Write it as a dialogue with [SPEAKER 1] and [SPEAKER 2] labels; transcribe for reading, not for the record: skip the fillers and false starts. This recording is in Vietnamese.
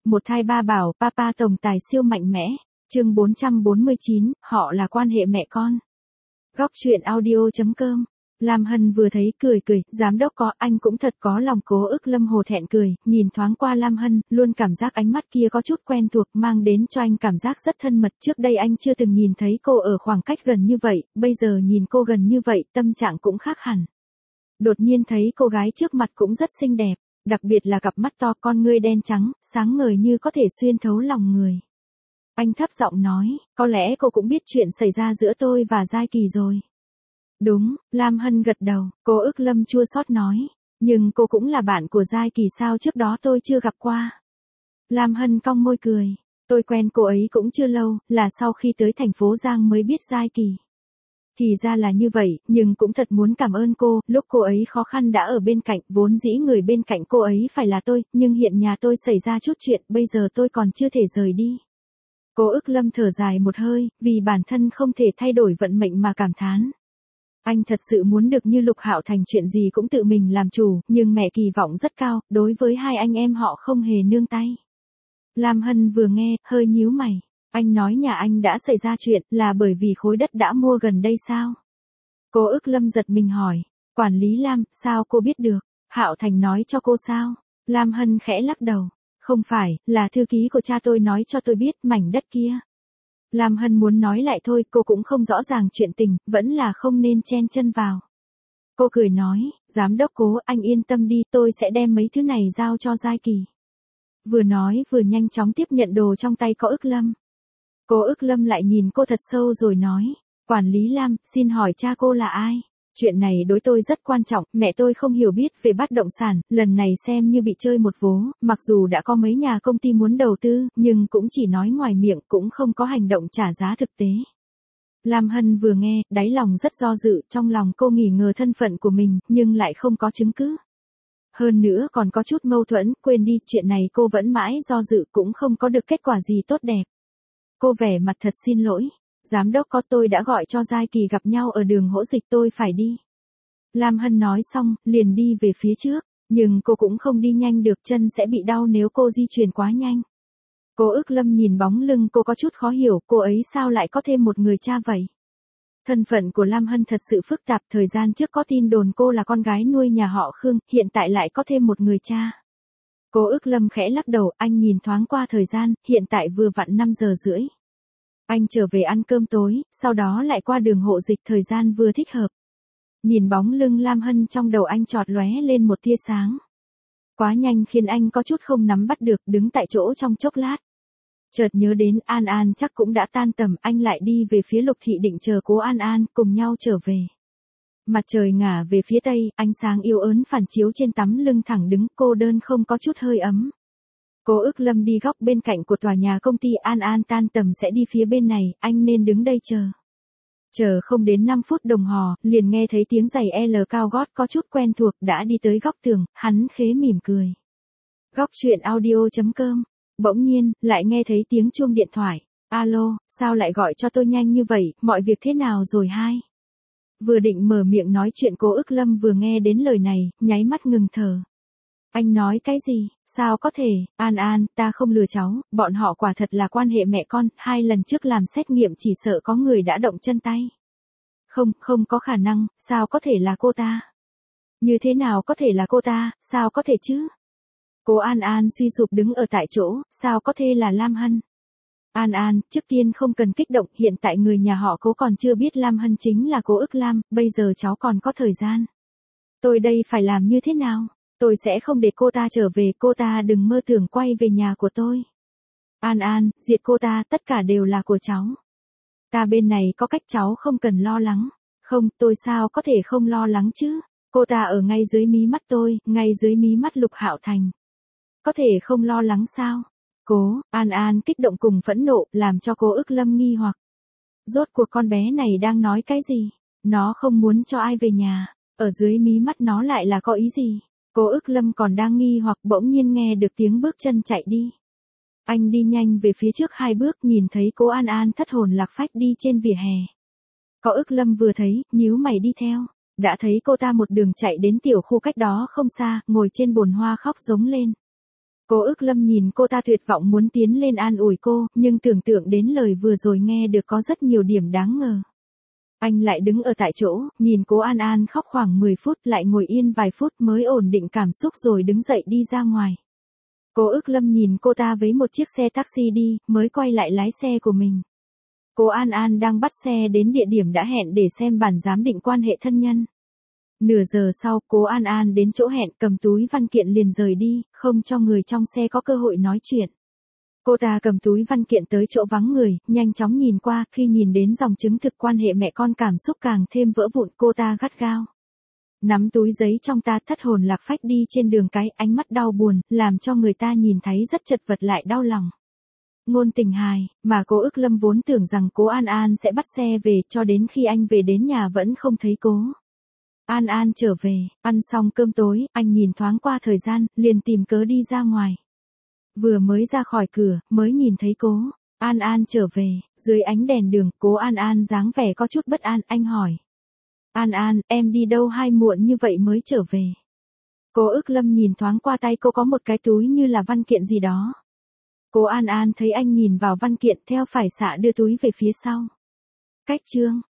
[SPEAKER 1] Một thai ba bảo, papa tổng tài siêu mạnh mẽ. Chương 449, họ là quan hệ mẹ con. Góc truyện audio.com. Lam Hân vừa thấy cười, giám đốc có, anh cũng thật có lòng. Cố Ức Lâm hồ thẹn cười, nhìn thoáng qua Lam Hân, luôn cảm giác ánh mắt kia có chút quen thuộc, mang đến cho anh cảm giác rất thân mật. Trước đây anh chưa từng nhìn thấy cô ở khoảng cách gần như vậy, bây giờ nhìn cô gần như vậy, tâm trạng cũng khác hẳn. Đột nhiên thấy cô gái trước mặt cũng rất xinh đẹp, đặc biệt là cặp mắt to, con ngươi đen trắng, sáng ngời như có thể xuyên thấu lòng người. Anh thấp giọng nói, có lẽ cô cũng biết chuyện xảy ra giữa tôi và Giai Kỳ rồi. Đúng, Lam Hân gật đầu. Cô Ức Lâm chua xót nói, nhưng cô cũng là bạn của Giai Kỳ sao, trước đó tôi chưa gặp qua. Lam Hân cong môi cười, tôi quen cô ấy cũng chưa lâu, là sau khi tới thành phố Giang mới biết Giai Kỳ. Thì ra là như vậy, nhưng cũng thật muốn cảm ơn cô, lúc cô ấy khó khăn đã ở bên cạnh, vốn dĩ người bên cạnh cô ấy phải là tôi, nhưng hiện nhà tôi xảy ra chút chuyện, bây giờ tôi còn chưa thể rời đi. Cô Ức Lâm thở dài một hơi, vì bản thân không thể thay đổi vận mệnh mà cảm thán. Anh thật sự muốn được như Lục Hạo Thành, chuyện gì cũng tự mình làm chủ, nhưng mẹ kỳ vọng rất cao, đối với hai anh em họ không hề nương tay. Lam Hân vừa nghe, hơi nhíu mày. Anh nói nhà anh đã xảy ra chuyện, là bởi vì khối đất đã mua gần đây sao? Cô Ức Lâm giật mình hỏi, quản lý Lam, sao cô biết được? Hạo Thành nói cho cô sao? Lam Hân khẽ lắc đầu. Không phải, là thư ký của cha tôi nói cho tôi biết mảnh đất kia. Lam Hân muốn nói lại thôi, cô cũng không rõ ràng chuyện tình, vẫn là không nên chen chân vào. Cô cười nói, giám đốc Cố, anh yên tâm đi, tôi sẽ đem mấy thứ này giao cho Giai Kỳ. Vừa nói vừa nhanh chóng tiếp nhận đồ trong tay cô Ức Lâm. Cô Ức Lâm lại nhìn cô thật sâu rồi nói, quản lý Lam, xin hỏi cha cô là ai? Chuyện này đối tôi rất quan trọng, mẹ tôi không hiểu biết về bất động sản, lần này xem như bị chơi một vố, mặc dù đã có mấy nhà công ty muốn đầu tư, nhưng cũng chỉ nói ngoài miệng, cũng không có hành động trả giá thực tế. Lam Hân vừa nghe, đáy lòng rất do dự, trong lòng cô nghi ngờ thân phận của mình, nhưng lại không có chứng cứ. Hơn nữa còn có chút mâu thuẫn, quên đi, chuyện này cô vẫn mãi do dự cũng không có được kết quả gì tốt đẹp. Cô vẻ mặt thật xin lỗi. Giám đốc có, tôi đã gọi cho Giai Kỳ gặp nhau ở đường Hỗ Dịch, tôi phải đi. Lam Hân nói xong, liền đi về phía trước, nhưng cô cũng không đi nhanh được, chân sẽ bị đau nếu cô di chuyển quá nhanh. Cô Ức Lâm nhìn bóng lưng cô có chút khó hiểu, cô ấy sao lại có thêm một người cha vậy? Thân phận của Lam Hân thật sự phức tạp, thời gian trước có tin đồn cô là con gái nuôi nhà họ Khương, hiện tại lại có thêm một người cha. Cô Ức Lâm khẽ lắc đầu, anh nhìn thoáng qua thời gian, hiện tại vừa vặn 5 giờ rưỡi. Anh trở về ăn cơm tối, sau đó lại qua đường Hộ Dịch, thời gian vừa thích hợp. Nhìn bóng lưng Lam Hân trong đầu anh chợt lóe lên một tia sáng. Quá nhanh khiến anh có chút không nắm bắt được, đứng tại chỗ trong chốc lát. Chợt nhớ đến An An chắc cũng đã tan tầm, anh lại đi về phía Lục Thị định chờ Cố An An, cùng nhau trở về. Mặt trời ngả về phía tây, ánh sáng yếu ớn phản chiếu trên tấm lưng thẳng đứng, cô đơn không có chút hơi ấm. Cô Ức Lâm đi góc bên cạnh của tòa nhà công ty, An An tan tầm sẽ đi phía bên này, anh nên đứng đây chờ. Chờ không đến 5 phút đồng hồ, liền nghe thấy tiếng giày L cao gót có chút quen thuộc, đã đi tới góc tường, hắn khế mỉm cười. Góc truyện audio.com. Bỗng nhiên, lại nghe thấy tiếng chuông điện thoại. Alo, sao lại gọi cho tôi nhanh như vậy, mọi việc thế nào rồi hai? Vừa định mở miệng nói chuyện, cô Ức Lâm vừa nghe đến lời này, nháy mắt ngừng thở. Anh nói cái gì, sao có thể, An An, ta không lừa cháu, bọn họ quả thật là quan hệ mẹ con, 2 lần trước làm xét nghiệm chỉ sợ có người đã động chân tay. Không có khả năng, sao có thể là cô ta? Như thế nào có thể là cô ta, sao có thể chứ? Cô An An suy sụp đứng ở tại chỗ, sao có thể là Lam Hân? An An, trước tiên không cần kích động, hiện tại người nhà họ Cố còn chưa biết Lam Hân chính là cô Ức Lam, bây giờ cháu còn có thời gian. Tôi đây phải làm như thế nào? Tôi sẽ không để cô ta trở về, cô ta đừng mơ tưởng quay về nhà của tôi. An An, diệt cô ta, tất cả đều là của cháu. Ta bên này có cách, cháu không cần lo lắng. Không, tôi sao có thể không lo lắng chứ? Cô ta ở ngay dưới mí mắt tôi, ngay dưới mí mắt Lục Hạo Thành. Có thể không lo lắng sao? Cố, An An kích động cùng phẫn nộ, làm cho cô Ức Lâm nghi hoặc. Rốt cuộc con bé này đang nói cái gì? Nó không muốn cho ai về nhà, ở dưới mí mắt nó lại là có ý gì? Cô Ức Lâm còn đang nghi hoặc, bỗng nhiên nghe được tiếng bước chân chạy đi. Anh đi nhanh về phía trước 2 bước, nhìn thấy cô An An thất hồn lạc phách đi trên vỉa hè. Cô Ức Lâm vừa thấy, nhíu mày đi theo. Đã thấy cô ta một đường chạy đến tiểu khu cách đó không xa, ngồi trên bồn hoa khóc giống lên. Cố Ức Lâm nhìn cô ta tuyệt vọng muốn tiến lên an ủi cô, nhưng tưởng tượng đến lời vừa rồi nghe được có rất nhiều điểm đáng ngờ. Anh lại đứng ở tại chỗ, nhìn cố An An khóc khoảng 10 phút, lại ngồi yên vài phút mới ổn định cảm xúc rồi đứng dậy đi ra ngoài. Cố Ức Lâm nhìn cô ta với một chiếc xe taxi đi, mới quay lại lái xe của mình. Cố An An đang bắt xe đến địa điểm đã hẹn để xem bản giám định quan hệ thân nhân. Nửa giờ sau, cố An An đến chỗ hẹn, cầm túi văn kiện liền rời đi, không cho người trong xe có cơ hội nói chuyện. Cô ta cầm túi văn kiện tới chỗ vắng người, nhanh chóng nhìn qua, khi nhìn đến dòng chứng thực quan hệ mẹ con cảm xúc càng thêm vỡ vụn, cô ta gắt gao nắm túi giấy trong ta, thất hồn lạc phách đi trên đường cái, ánh mắt đau buồn, làm cho người ta nhìn thấy rất chật vật lại đau lòng. Ngôn tình hài, mà Cố Ức Lâm vốn tưởng rằng cố An An sẽ bắt xe về, cho đến khi anh về đến nhà vẫn không thấy cố An An trở về. Ăn xong cơm tối, anh nhìn thoáng qua thời gian, liền tìm cớ đi ra ngoài. Vừa mới ra khỏi cửa, mới nhìn thấy cố An An trở về. Dưới ánh đèn đường, cố An An dáng vẻ có chút bất an, anh hỏi. An An, em đi đâu hay muộn như vậy mới trở về? Cố Ức Lâm nhìn thoáng qua tay cô, có một cái túi như là văn kiện gì đó. Cố An An thấy anh nhìn vào văn kiện, theo phản xạ đưa túi về phía sau. Cách chương